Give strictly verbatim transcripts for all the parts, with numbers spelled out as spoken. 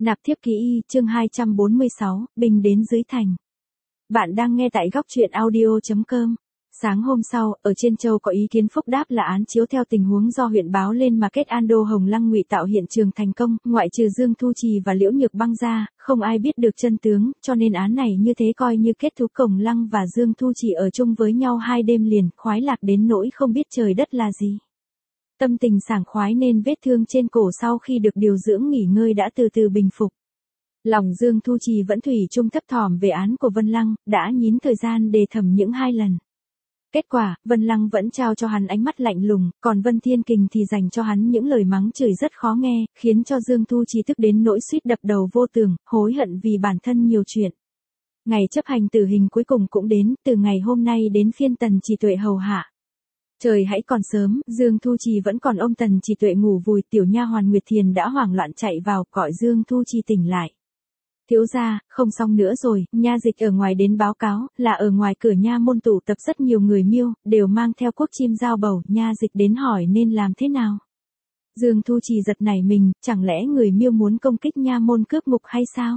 Nạp thiếp ký y, chương hai trăm bốn mươi sáu, Binh đến dưới thành. Bạn đang nghe tại góc truyện audio chấm com. Sáng hôm sau, ở trên châu có ý kiến phúc đáp là án chiếu theo tình huống do huyện báo lên mà kết An Đô Hồng Lăng ngụy tạo hiện trường thành công, ngoại trừ Dương Thu Trì và Liễu Nhược Băng ra, không ai biết được chân tướng, cho nên án này như thế coi như kết thúc. Cổng Lăng và Dương Thu Trì ở chung với nhau hai đêm liền, khoái lạc đến nỗi không biết trời đất là gì. Tâm tình sảng khoái nên vết thương trên cổ sau khi được điều dưỡng nghỉ ngơi đã từ từ bình phục. Lòng Dương Thu Trì vẫn thủy chung thấp thỏm về án của Vân Lăng, đã nhín thời gian đề thẩm những hai lần. Kết quả, Vân Lăng vẫn trao cho hắn ánh mắt lạnh lùng, còn Vân Thiên Kình thì dành cho hắn những lời mắng chửi rất khó nghe, khiến cho Dương Thu Trì tức đến nỗi suýt đập đầu vô tường, hối hận vì bản thân nhiều chuyện. Ngày chấp hành tử hình cuối cùng cũng đến, từ ngày hôm nay đến phiên Tần Chỉ Tuệ hầu hạ. Trời hãy còn sớm, Dương Thu Trì vẫn còn ôm Tần Chỉ Tuệ ngủ vùi, tiểu nha hoàn Nguyệt Thiền đã hoảng loạn chạy vào, gọi Dương Thu Trì tỉnh lại. Thiếu gia, không xong nữa rồi, nha dịch ở ngoài đến báo cáo, là ở ngoài cửa nha môn tụ tập rất nhiều người Miêu, đều mang theo quốc chim giao bầu, nha dịch đến hỏi nên làm thế nào. Dương Thu Trì giật nảy mình, chẳng lẽ người Miêu muốn công kích nha môn cướp ngục hay sao?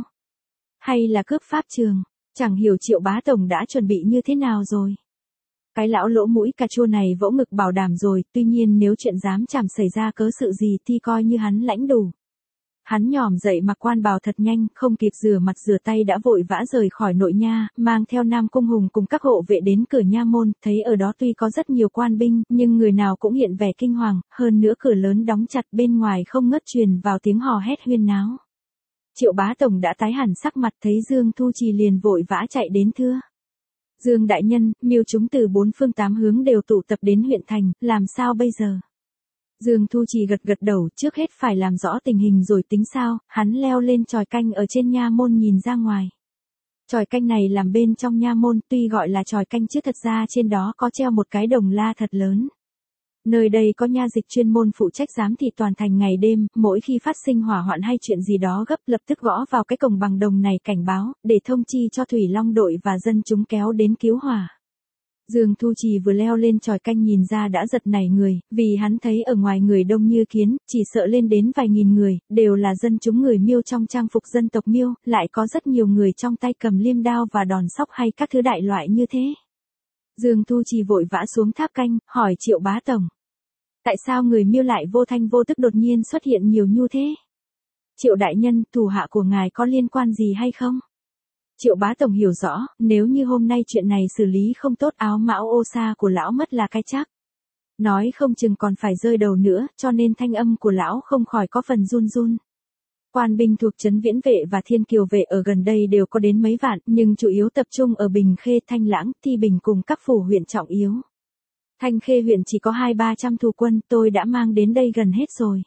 Hay là cướp pháp trường? Chẳng hiểu Triệu bá tổng đã chuẩn bị như thế nào rồi. Cái lão lỗ mũi cà chua này vỗ ngực bảo đảm rồi, tuy nhiên nếu chuyện dám chảm xảy ra cớ sự gì thì coi như hắn lãnh đủ. Hắn nhòm dậy mặc quan bào thật nhanh, không kịp rửa mặt rửa tay đã vội vã rời khỏi nội nha, mang theo Nam Cung Hùng cùng các hộ vệ đến cửa nha môn, thấy ở đó tuy có rất nhiều quan binh, nhưng người nào cũng hiện vẻ kinh hoàng, hơn nữa cửa lớn đóng chặt, bên ngoài không ngớt truyền vào tiếng hò hét huyên náo. Triệu bá tổng đã tái hẳn sắc mặt, thấy Dương Thu Trì liền vội vã chạy đến thưa. Dương đại nhân, Miêu chúng từ bốn phương tám hướng đều tụ tập đến huyện thành, làm sao bây giờ? Dương Thu Trì gật gật đầu, trước hết phải làm rõ tình hình rồi tính sao, hắn leo lên chòi canh ở trên nha môn nhìn ra ngoài. Chòi canh này làm bên trong nha môn, tuy gọi là chòi canh chứ thật ra trên đó có treo một cái đồng la thật lớn. Nơi đây có nha dịch chuyên môn phụ trách giám thị toàn thành ngày đêm, mỗi khi phát sinh hỏa hoạn hay chuyện gì đó gấp lập tức gõ vào cái cổng bằng đồng này cảnh báo, để thông chi cho Thủy Long đội và dân chúng kéo đến cứu hỏa. Dương Thu Trì vừa leo lên chòi canh nhìn ra đã giật nảy người, vì hắn thấy ở ngoài người đông như kiến, chỉ sợ lên đến vài nghìn người, đều là dân chúng người Miêu trong trang phục dân tộc Miêu, lại có rất nhiều người trong tay cầm liêm đao và đòn sóc hay các thứ đại loại như thế. Dương Thu Trì vội vã xuống tháp canh, hỏi Triệu bá tổng. Tại sao người Miêu lại vô thanh vô tức đột nhiên xuất hiện nhiều như thế? Triệu đại nhân, thủ hạ của ngài có liên quan gì hay không? Triệu bá tổng hiểu rõ, nếu như hôm nay chuyện này xử lý không tốt áo mão ô sa của lão mất là cái chắc. Nói không chừng còn phải rơi đầu nữa, cho nên thanh âm của lão không khỏi có phần run run. Quan binh thuộc trấn Viễn Vệ và Thiên Kiều Vệ ở gần đây đều có đến mấy vạn, nhưng chủ yếu tập trung ở Bình Khê, Thanh Lãng, Thi Bình cùng các phủ huyện trọng yếu. Thanh Khê huyện chỉ có hai ba trăm thủ quân, tôi đã mang đến đây gần hết rồi.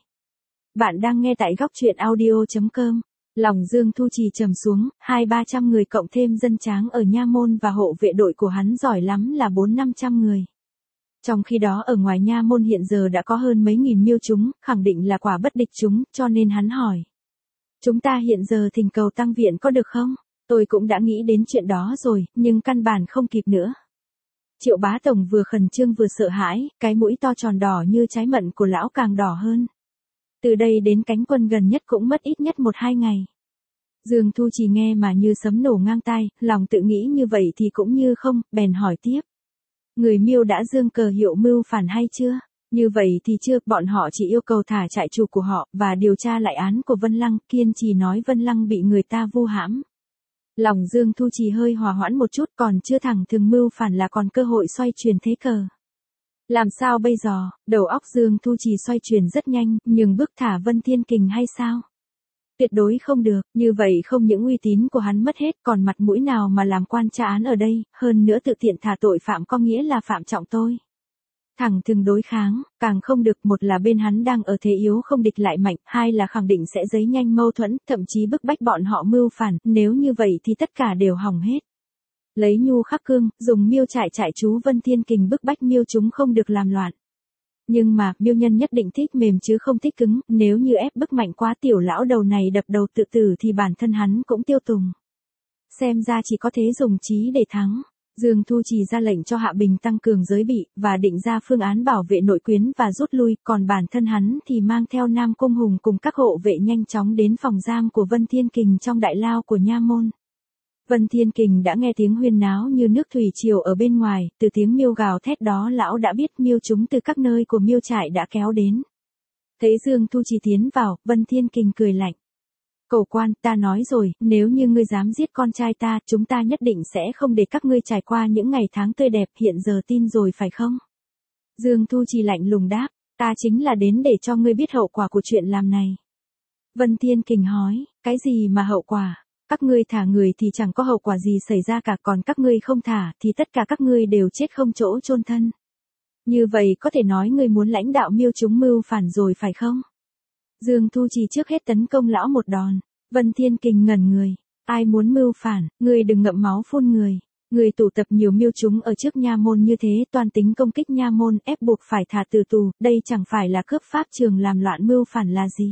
Bạn đang nghe tại góc truyện audio chấm com. Lòng Dương Thu Trì trầm xuống, hai ba trăm người cộng thêm dân tráng ở nha môn và hộ vệ đội của hắn giỏi lắm là bốn năm trăm người. Trong khi đó ở ngoài nha môn hiện giờ đã có hơn mấy nghìn Miêu chúng, khẳng định là quả bất địch chúng, cho nên hắn hỏi. Chúng ta hiện giờ thỉnh cầu tăng viện có được không? Tôi cũng đã nghĩ đến chuyện đó rồi, nhưng căn bản không kịp nữa. Triệu bá tổng vừa khẩn trương vừa sợ hãi, cái mũi to tròn đỏ như trái mận của lão càng đỏ hơn. Từ đây đến cánh quân gần nhất cũng mất ít nhất một hai ngày. Dương Thu Trì nghe mà như sấm nổ ngang tai, lòng tự nghĩ như vậy thì cũng như không, bèn hỏi tiếp. Người Miêu đã dương cờ hiệu mưu phản hay chưa? Như vậy thì chưa, bọn họ chỉ yêu cầu thả trại chủ của họ, và điều tra lại án của Vân Lăng, kiên trì nói Vân Lăng bị người ta vu hãm. Lòng Dương Thu Trì hơi hòa hoãn một chút, còn chưa thẳng thừng mưu phản là còn cơ hội xoay chuyển thế cờ. Làm sao bây giờ, đầu óc Dương Thu Trì xoay chuyển rất nhanh, nhưng bước thả Vân Thiên Kình hay sao? Tuyệt đối không được, như vậy không những uy tín của hắn mất hết, còn mặt mũi nào mà làm quan tra án ở đây, hơn nữa tự tiện thả tội phạm có nghĩa là phạm trọng tôi. Thẳng thừng đối kháng, càng không được, một là bên hắn đang ở thế yếu không địch lại mạnh, hai là khẳng định sẽ dấy nhanh mâu thuẫn, thậm chí bức bách bọn họ mưu phản, nếu như vậy thì tất cả đều hỏng hết. Lấy nhu khắc cương, dùng Miêu trại trại chú Vân Thiên Kình bức bách Miêu chúng không được làm loạn. Nhưng mà, Miêu nhân nhất định thích mềm chứ không thích cứng, nếu như ép bức mạnh quá tiểu lão đầu này đập đầu tự tử thì bản thân hắn cũng tiêu tùng. Xem ra chỉ có thế dùng trí để thắng. Dương Thu Trì ra lệnh cho Hạ Bình tăng cường giới bị, và định ra phương án bảo vệ nội quyến và rút lui, còn bản thân hắn thì mang theo Nam Cung Hùng cùng các hộ vệ nhanh chóng đến phòng giam của Vân Thiên Kình trong đại lao của nha môn. Vân Thiên Kình đã nghe tiếng huyên náo như nước thủy triều ở bên ngoài, từ tiếng miêu gào thét đó lão đã biết miêu chúng từ các nơi của miêu trại đã kéo đến. Thấy Dương Thu Trì tiến vào, Vân Thiên Kình cười lạnh. Cầu quan, ta nói rồi, nếu như ngươi dám giết con trai ta, chúng ta nhất định sẽ không để các ngươi trải qua những ngày tháng tươi đẹp, hiện giờ tin rồi phải không? Dương Thu Trì lạnh lùng đáp, ta chính là đến để cho ngươi biết hậu quả của chuyện làm này. Vân Thiên Kình hỏi, cái gì mà hậu quả? Các ngươi thả người thì chẳng có hậu quả gì xảy ra cả, còn các ngươi không thả thì tất cả các ngươi đều chết không chỗ chôn thân. Như vậy có thể nói ngươi muốn lãnh đạo miêu chúng mưu phản rồi phải không? Dương Thu Trì trước hết tấn công lão một đòn. Vân Thiên Kình ngẩn người. Ai muốn mưu phản, ngươi đừng ngậm máu phun người. Ngươi tụ tập nhiều miêu chúng ở trước nha môn như thế, toàn tính công kích nha môn, ép buộc phải thả từ tù, đây chẳng phải là cướp pháp trường làm loạn mưu phản là gì?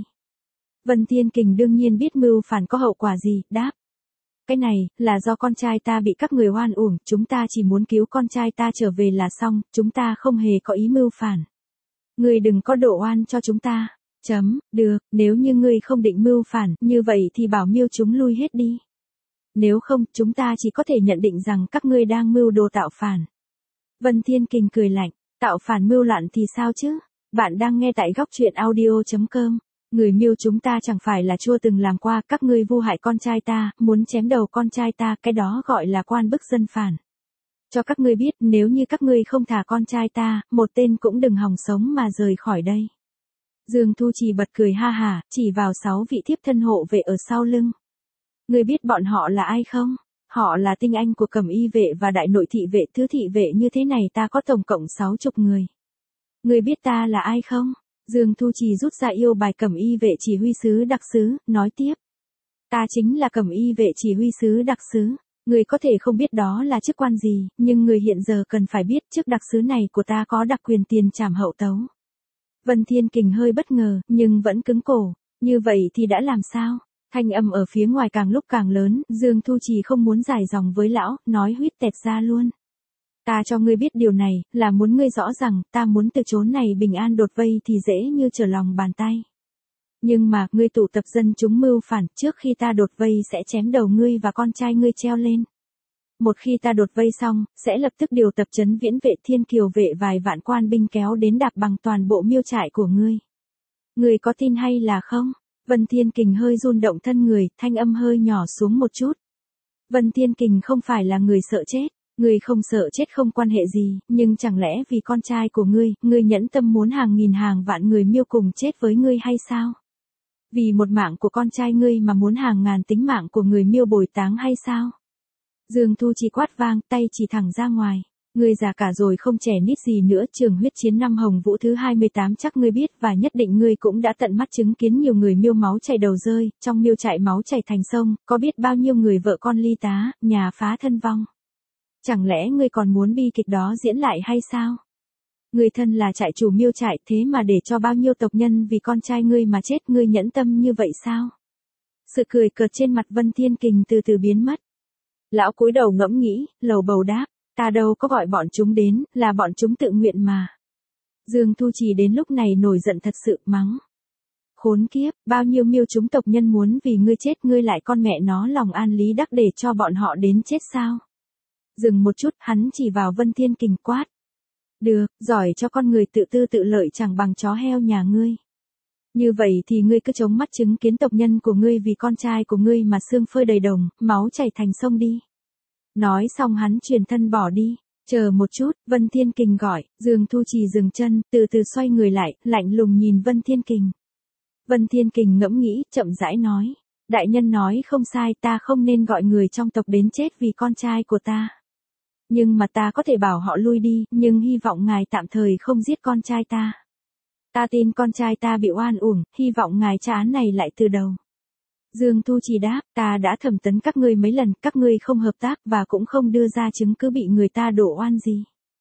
Vân Thiên Kình đương nhiên biết mưu phản có hậu quả gì, đáp. Cái này, là do con trai ta bị các người oan uổng, chúng ta chỉ muốn cứu con trai ta trở về là xong, chúng ta không hề có ý mưu phản. Ngươi đừng có đổ oan cho chúng ta. Chấm, được, nếu như ngươi không định mưu phản, như vậy thì bảo miêu chúng lui hết đi. Nếu không, chúng ta chỉ có thể nhận định rằng các ngươi đang mưu đồ tạo phản. Vân Thiên Kình cười lạnh, tạo phản mưu loạn thì sao chứ? Bạn đang nghe tại góc truyện audio chấm com. Người miêu chúng ta chẳng phải là chưa từng làm qua, các ngươi vu hại con trai ta, muốn chém đầu con trai ta, cái đó gọi là quan bức dân phản. Cho các ngươi biết, nếu như các ngươi không thả con trai ta, một tên cũng đừng hòng sống mà rời khỏi đây. Dương Thu Trì bật cười ha hả, chỉ vào sáu vị thiếp thân hộ vệ ở sau lưng. Ngươi biết bọn họ là ai không? Họ là tinh anh của Cẩm Y vệ và đại nội thị vệ, thứ thị vệ như thế này ta có tổng cộng sáu chục người. Ngươi biết ta là ai không? Dương Thu Trì rút ra yêu bài Cẩm Y vệ chỉ huy sứ đặc sứ, nói tiếp. Ta chính là Cẩm Y vệ chỉ huy sứ đặc sứ. Ngươi có thể không biết đó là chức quan gì, nhưng người hiện giờ cần phải biết chức đặc sứ này của ta có đặc quyền tiền trảm hậu tấu. Vân Thiên Kình hơi bất ngờ, nhưng vẫn cứng cổ. Như vậy thì đã làm sao? Thanh âm ở phía ngoài càng lúc càng lớn, Dương Thu Trì không muốn dài dòng với lão, nói huýt tẹt ra luôn. Ta cho ngươi biết điều này, là muốn ngươi rõ rằng, ta muốn từ chốn này bình an đột vây thì dễ như trở lòng bàn tay. Nhưng mà, ngươi tụ tập dân chúng mưu phản, trước khi ta đột vây sẽ chém đầu ngươi và con trai ngươi treo lên. Một khi ta đột vây xong, sẽ lập tức điều tập trấn viễn vệ thiên kiều vệ vài vạn quan binh kéo đến đạp bằng toàn bộ miêu trại của ngươi. Ngươi có tin hay là không? Vân Thiên Kình hơi run động thân người, thanh âm hơi nhỏ xuống một chút. Vân Thiên Kình không phải là người sợ chết. Ngươi không sợ chết không quan hệ gì, nhưng chẳng lẽ vì con trai của ngươi, ngươi nhẫn tâm muốn hàng nghìn hàng vạn người miêu cùng chết với ngươi hay sao? Vì một mạng của con trai ngươi mà muốn hàng ngàn tính mạng của người miêu bồi táng hay sao? Dương Thu Trì quát vang, tay chỉ thẳng ra ngoài. Ngươi già cả rồi không trẻ nít gì nữa, trường huyết chiến năm Hồng Vũ thứ hai mươi tám chắc ngươi biết và nhất định ngươi cũng đã tận mắt chứng kiến nhiều người miêu máu chảy đầu rơi, trong miêu trại máu chảy thành sông, có biết bao nhiêu người vợ con ly tá, nhà phá thân vong. Chẳng lẽ ngươi còn muốn bi kịch đó diễn lại hay sao? Ngươi thân là trại chủ miêu trại, thế mà để cho bao nhiêu tộc nhân vì con trai ngươi mà chết, ngươi nhẫn tâm như vậy sao? Sự cười cợt trên mặt Vân Thiên Kình từ từ biến mất. Lão cúi đầu ngẫm nghĩ, lầu bầu đáp, ta đâu có gọi bọn chúng đến, là bọn chúng tự nguyện mà. Dương Thu Trì đến lúc này nổi giận thật sự, mắng. Khốn kiếp, bao nhiêu miêu chúng tộc nhân muốn vì ngươi chết, ngươi lại con mẹ nó lòng an lý đắc để cho bọn họ đến chết sao? Dừng một chút, hắn chỉ vào Vân Thiên Kình quát. Được, giỏi cho con người tự tư tự lợi chẳng bằng chó heo nhà ngươi. Như vậy thì ngươi cứ chống mắt chứng kiến tộc nhân của ngươi vì con trai của ngươi mà xương phơi đầy đồng, máu chảy thành sông đi. Nói xong hắn chuyển thân bỏ đi. Chờ một chút, Vân Thiên Kình gọi, Dương Thu Trì dừng chân, từ từ xoay người lại, lạnh lùng nhìn Vân Thiên Kình. Vân Thiên Kình ngẫm nghĩ, chậm rãi nói. Đại nhân nói không sai, ta không nên gọi người trong tộc đến chết vì con trai của ta. Nhưng mà ta có thể bảo họ lui đi, nhưng hy vọng ngài tạm thời không giết con trai ta. Ta tin con trai ta bị oan uổng, hy vọng ngài tra án này lại từ đầu. Dương Thu Trì đáp, ta đã thẩm vấn các ngươi mấy lần, các ngươi không hợp tác và cũng không đưa ra chứng cứ bị người ta đổ oan gì.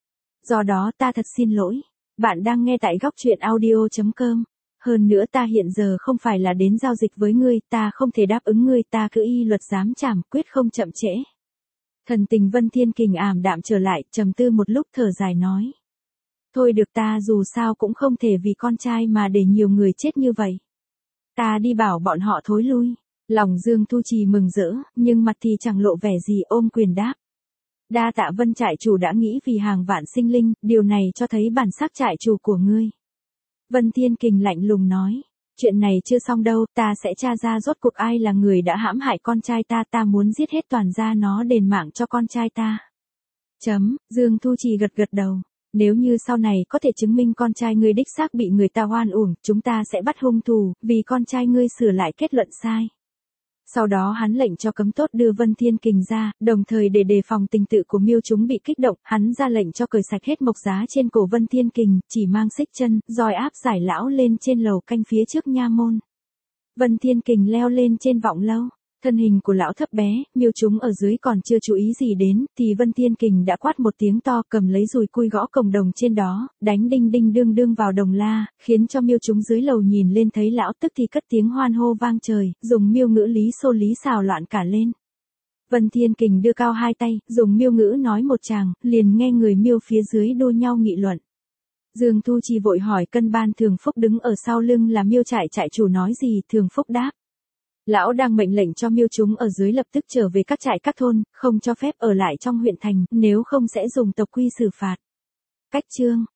Do đó ta thật xin lỗi. Bạn đang nghe tại góc truyện audio chấm com. Hơn nữa ta hiện giờ không phải là đến giao dịch với ngươi, ta không thể đáp ứng ngươi, ta cứ y luật giám trảm, quyết không chậm trễ. Thần tình Vân Thiên Kình ảm đạm trở lại, trầm tư một lúc thở dài nói. Thôi được, ta dù sao cũng không thể vì con trai mà để nhiều người chết như vậy. Ta đi bảo bọn họ thối lui. Lòng Dương Thu Trì mừng rỡ, nhưng mặt thì chẳng lộ vẻ gì, ôm quyền đáp. Đa tạ Vân trại chủ đã nghĩ vì hàng vạn sinh linh, điều này cho thấy bản sắc trại chủ của ngươi. Vân Thiên Kình lạnh lùng nói. Chuyện này chưa xong đâu, ta sẽ tra ra rốt cuộc ai là người đã hãm hại con trai ta, ta muốn giết hết toàn gia nó đền mạng cho con trai ta. Chấm, Dương Thu Trì gật gật đầu. Nếu như sau này có thể chứng minh con trai ngươi đích xác bị người ta oan uổng, chúng ta sẽ bắt hung thủ, vì con trai ngươi sửa lại kết luận sai. Sau đó hắn lệnh cho cấm tốt đưa Vân Thiên Kình ra, đồng thời để đề phòng tình tự của Miêu chúng bị kích động, hắn ra lệnh cho cởi sạch hết mộc giá trên cổ Vân Thiên Kình, chỉ mang xích chân, roi áp giải lão lên trên lầu canh phía trước nha môn. Vân Thiên Kình leo lên trên vọng lâu, thân hình của lão thấp bé, Miêu chúng ở dưới còn chưa chú ý gì đến, thì Vân Thiên Kình đã quát một tiếng to, cầm lấy dùi cui gõ cổng đồng trên đó, đánh đinh đinh đương đương vào đồng la, khiến cho Miêu chúng dưới lầu nhìn lên thấy lão tức thì cất tiếng hoan hô vang trời, dùng Miêu ngữ lý xô lý xào loạn cả lên. Vân Thiên Kình đưa cao hai tay, dùng Miêu ngữ nói một tràng, liền nghe người Miêu phía dưới đua nhau nghị luận. Dương Thu Trì vội hỏi cân ban Thường Phúc đứng ở sau lưng là Miêu trại trại chủ nói gì. Thường Phúc đáp. Lão đang mệnh lệnh cho Miêu chúng ở dưới lập tức trở về các trại các thôn, không cho phép ở lại trong huyện thành, nếu không sẽ dùng tộc quy xử phạt. Cách chương